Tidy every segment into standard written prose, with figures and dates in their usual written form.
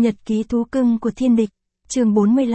Nhật ký thú cưng của thiên địch, chương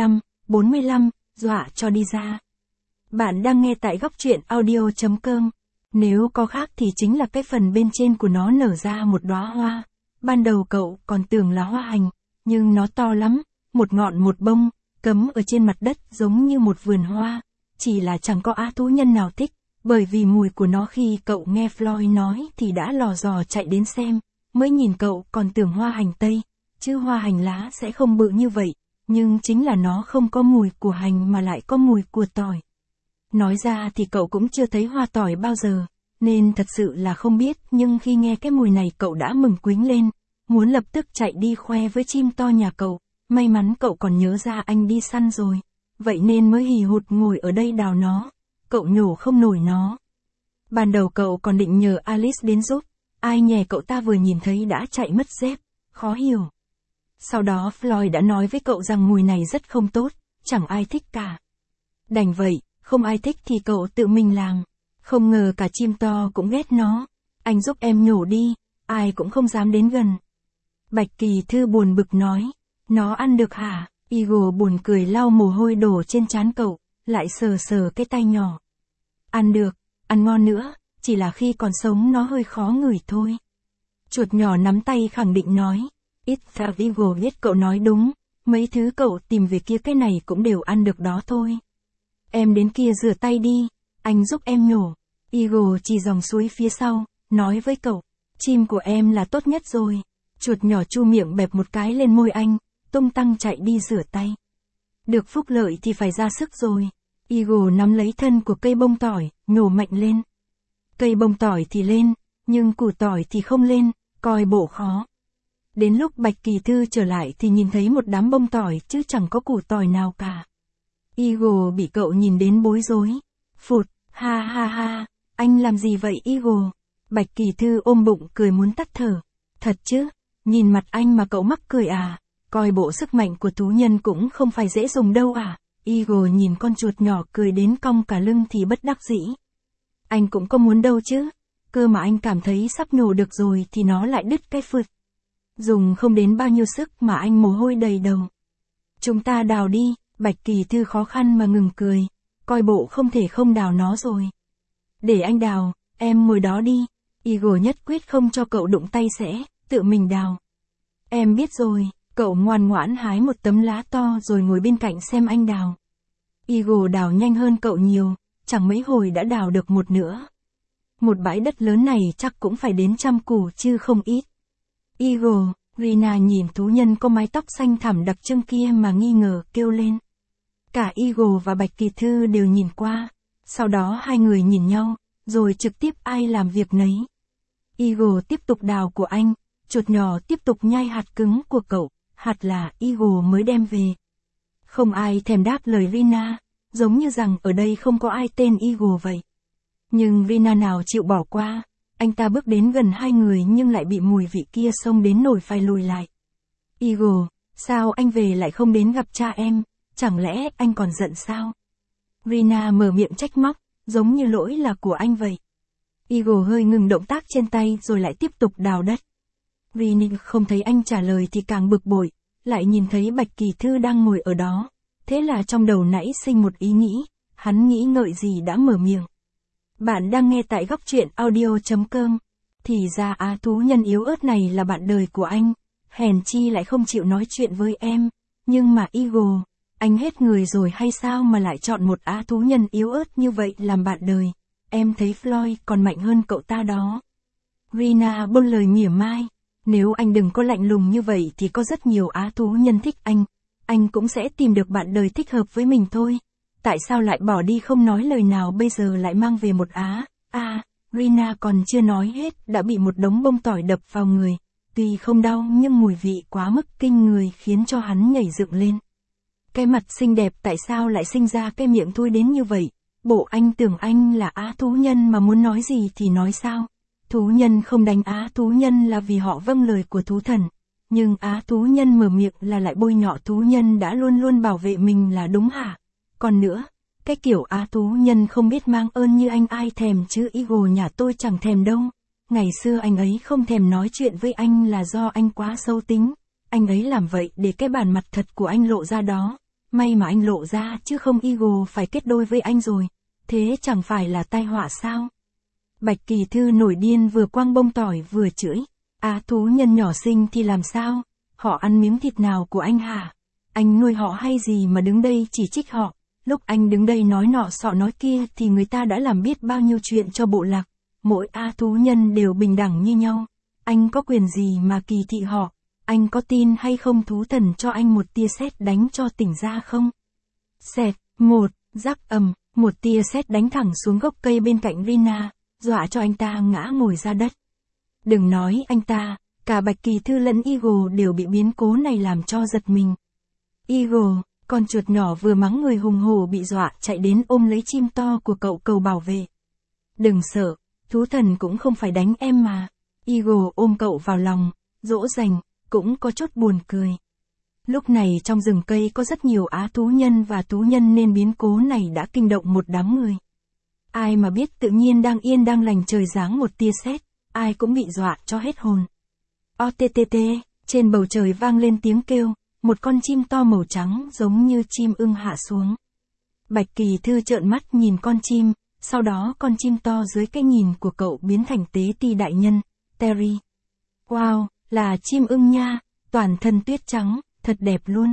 45, dọa cho đi ra. Bạn đang nghe tại góc truyện audio.com. Nếu có khác thì chính là cái phần bên trên của nó nở ra một đóa hoa. Ban đầu cậu còn tưởng là hoa hành, nhưng nó to lắm, một ngọn một bông, cắm ở trên mặt đất giống như một vườn hoa. Chỉ là chẳng có á thú nhân nào thích, bởi vì mùi của nó khi cậu nghe Floyd nói thì đã lò dò chạy đến xem, mới nhìn cậu còn tưởng hoa hành tây, chứ hoa hành lá sẽ không bự như vậy, nhưng chính là nó không có mùi của hành mà lại có mùi của tỏi. Nói ra thì cậu cũng chưa thấy hoa tỏi bao giờ, nên thật sự là không biết, nhưng khi nghe cái mùi này cậu đã mừng quính lên, muốn lập tức chạy đi khoe với chim to nhà cậu, may mắn cậu còn nhớ ra anh đi săn rồi, vậy nên mới hì hụt ngồi ở đây đào nó, cậu nhổ không nổi nó. Ban đầu cậu còn định nhờ Alice đến giúp, ai nhè cậu ta vừa nhìn thấy đã chạy mất dép, khó hiểu. Sau đó Floyd đã nói với cậu rằng mùi này rất không tốt, chẳng ai thích cả. Đành vậy, không ai thích thì cậu tự mình làm. Không ngờ cả chim to cũng ghét nó. Anh giúp em nhổ đi, ai cũng không dám đến gần. Bạch Kỳ Thư buồn bực nói, nó ăn được hả? Eagle buồn cười lau mồ hôi đổ trên trán cậu, lại sờ sờ cái tay nhỏ. Ăn được, ăn ngon nữa, chỉ là khi còn sống nó hơi khó ngửi thôi. Chuột nhỏ nắm tay khẳng định nói. Eagle biết cậu nói đúng, mấy thứ cậu tìm về kia cái này cũng đều ăn được đó thôi. Em đến kia rửa tay đi, anh giúp em nhổ. Eagle chỉ dòng suối phía sau, nói với cậu, chim của em là tốt nhất rồi. Chuột nhỏ chu miệng bẹp một cái lên môi anh, tung tăng chạy đi rửa tay. Được phúc lợi thì phải ra sức rồi. Eagle nắm lấy thân của cây bông tỏi, nhổ mạnh lên. Cây bông tỏi thì lên, nhưng củ tỏi thì không lên, coi bộ khó. Đến lúc Bạch Kỳ Thư trở lại thì nhìn thấy một đám bông tỏi chứ chẳng có củ tỏi nào cả. Eagle bị cậu nhìn đến bối rối. Phụt, ha ha ha, anh làm gì vậy Eagle? Bạch Kỳ Thư ôm bụng cười muốn tắt thở. Thật chứ, nhìn mặt anh mà cậu mắc cười à? Coi bộ sức mạnh của thú nhân cũng không phải dễ dùng đâu à? Eagle nhìn con chuột nhỏ cười đến cong cả lưng thì bất đắc dĩ. Anh cũng có muốn đâu chứ, cơ mà anh cảm thấy sắp nhổ được rồi thì nó lại đứt cái phượt. Dùng không đến bao nhiêu sức mà anh mồ hôi đầy đầu. Chúng ta đào đi, Bạch Kỳ Thư khó khăn mà ngừng cười, coi bộ không thể không đào nó rồi. Để anh đào, em ngồi đó đi. Eagle nhất quyết không cho cậu đụng tay sẽ, tự mình đào. Em biết rồi, cậu ngoan ngoãn hái một tấm lá to rồi ngồi bên cạnh xem anh đào. Eagle đào nhanh hơn cậu nhiều, chẳng mấy hồi đã đào được một nửa. Một bãi đất lớn này chắc cũng phải đến 100 củ chứ không ít. Eagle, Rina nhìn thú nhân có mái tóc xanh thẳm đặc trưng kia mà nghi ngờ kêu lên. Cả Eagle và Bạch Kỳ Thư đều nhìn qua, sau đó hai người nhìn nhau, rồi trực tiếp ai làm việc nấy. Eagle tiếp tục đào của anh, chuột nhỏ tiếp tục nhai hạt cứng của cậu, hạt là Eagle mới đem về. Không ai thèm đáp lời Rina, giống như rằng ở đây không có ai tên Eagle vậy. Nhưng Rina nào chịu bỏ qua. Anh ta bước đến gần hai người nhưng lại bị mùi vị kia xông đến nổi phải lùi lại. Eagle, sao anh về lại không đến gặp cha em, chẳng lẽ anh còn giận sao? Rina mở miệng trách móc, giống như lỗi là của anh vậy. Eagle hơi ngừng động tác trên tay rồi lại tiếp tục đào đất. Rina không thấy anh trả lời thì càng bực bội, lại nhìn thấy Bạch Kỳ Thư đang ngồi ở đó. Thế là trong đầu nãy sinh một ý nghĩ, hắn nghĩ ngợi gì đã mở miệng. Bạn đang nghe tại góc truyện audio.com. Thì ra á thú nhân yếu ớt này là bạn đời của anh. Hèn chi lại không chịu nói chuyện với em. Nhưng mà Eagle, anh hết người rồi hay sao mà lại chọn một á thú nhân yếu ớt như vậy làm bạn đời. Em thấy Floyd còn mạnh hơn cậu ta đó. Rina buông lời mỉa mai. Nếu anh đừng có lạnh lùng như vậy thì có rất nhiều á thú nhân thích anh. Anh cũng sẽ tìm được bạn đời thích hợp với mình thôi. Tại sao lại bỏ đi không nói lời nào bây giờ lại mang về một á? Rina còn chưa nói hết đã bị một đống bông tỏi đập vào người. Tuy không đau nhưng mùi vị quá mức kinh người khiến cho hắn nhảy dựng lên. Cái mặt xinh đẹp tại sao lại sinh ra cái miệng thui đến như vậy? Bộ anh tưởng anh là á thú nhân mà muốn nói gì thì nói sao? Thú nhân không đánh á thú nhân là vì họ vâng lời của thú thần. Nhưng á thú nhân mở miệng là lại bôi nhọ thú nhân đã luôn luôn bảo vệ mình là đúng hả? Còn nữa, cái kiểu á thú nhân không biết mang ơn như anh ai thèm chứ Eagle nhà tôi chẳng thèm đâu. Ngày xưa anh ấy không thèm nói chuyện với anh là do anh quá xấu tính. anh ấy làm vậy để cái bản mặt thật của anh lộ ra đó. May mà anh lộ ra chứ không Eagle phải kết đôi với anh rồi. Thế chẳng phải là tai họa sao? Bạch Kỳ Thư nổi điên vừa quăng bông tỏi vừa chửi. À, thú nhân nhỏ xinh thì làm sao? Họ ăn miếng thịt nào của anh hả? Anh nuôi họ hay gì mà đứng đây chỉ trích họ? Lúc anh đứng đây nói nọ sọ nói kia thì người ta đã làm biết bao nhiêu chuyện cho bộ lạc. Mỗi thú nhân đều bình đẳng như nhau. Anh có quyền gì mà kỳ thị họ? Anh có tin hay không thú thần cho anh một tia sét đánh cho tỉnh ra không? Xẹt, một, rắc ầm, một tia sét đánh thẳng xuống gốc cây bên cạnh Rina, dọa cho anh ta ngã ngồi ra đất. Đừng nói anh ta, cả Bạch Kỳ Thư lẫn Eagle đều bị biến cố này làm cho giật mình. Eagle, con chuột nhỏ vừa mắng người hùng hổ bị dọa chạy đến ôm lấy chim to của cậu cầu bảo vệ. Đừng sợ, thú thần cũng không phải đánh em mà. Eagle ôm cậu vào lòng, dỗ dành, cũng có chút buồn cười. Lúc này trong rừng cây có rất nhiều thú nhân và thú nhân nên biến cố này đã kinh động một đám người. Ai mà biết tự nhiên đang yên đang lành trời giáng một tia sét, ai cũng bị dọa cho hết hồn. OTTT, trên bầu trời vang lên tiếng kêu, một con chim to màu trắng giống như chim ưng hạ xuống. Bạch Kỳ Thư trợn mắt nhìn con chim, sau đó con chim to dưới cái nhìn của cậu biến thành tế ti đại nhân, Terry. Wow, là chim ưng nha, toàn thân tuyết trắng, thật đẹp luôn.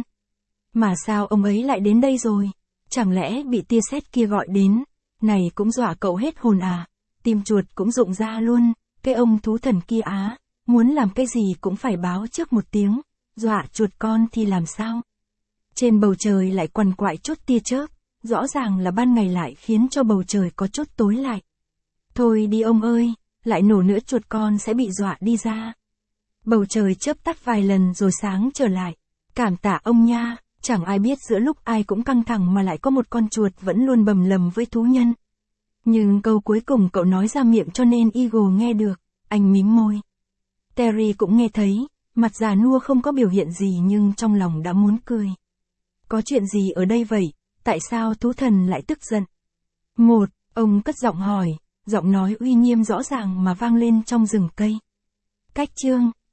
Mà sao ông ấy lại đến đây rồi? Chẳng lẽ bị tia sét kia gọi đến? Này cũng dọa cậu hết hồn à? Tim chuột cũng rụng ra luôn, cái ông thú thần kia muốn làm cái gì cũng phải báo trước một tiếng, dọa chuột con thì làm sao? Trên bầu trời lại quằn quại chút tia chớp, rõ ràng là ban ngày lại khiến cho bầu trời có chút tối lại. Thôi đi ông ơi, lại nổ nữa chuột con sẽ bị dọa đi ra. Bầu trời chớp tắt vài lần rồi sáng trở lại. Cảm tạ ông nha, chẳng ai biết giữa lúc ai cũng căng thẳng mà lại có một con chuột vẫn luôn bầm lầm với thú nhân. Nhưng câu cuối cùng cậu nói ra miệng cho nên Eagle nghe được, anh mím môi. Terry cũng nghe thấy, mặt già nua không có biểu hiện gì nhưng trong lòng đã muốn cười. Có chuyện gì ở đây vậy, tại sao thú thần lại tức giận? Một, ông cất giọng hỏi, giọng nói uy nghiêm rõ ràng mà vang lên trong rừng cây. Cách chương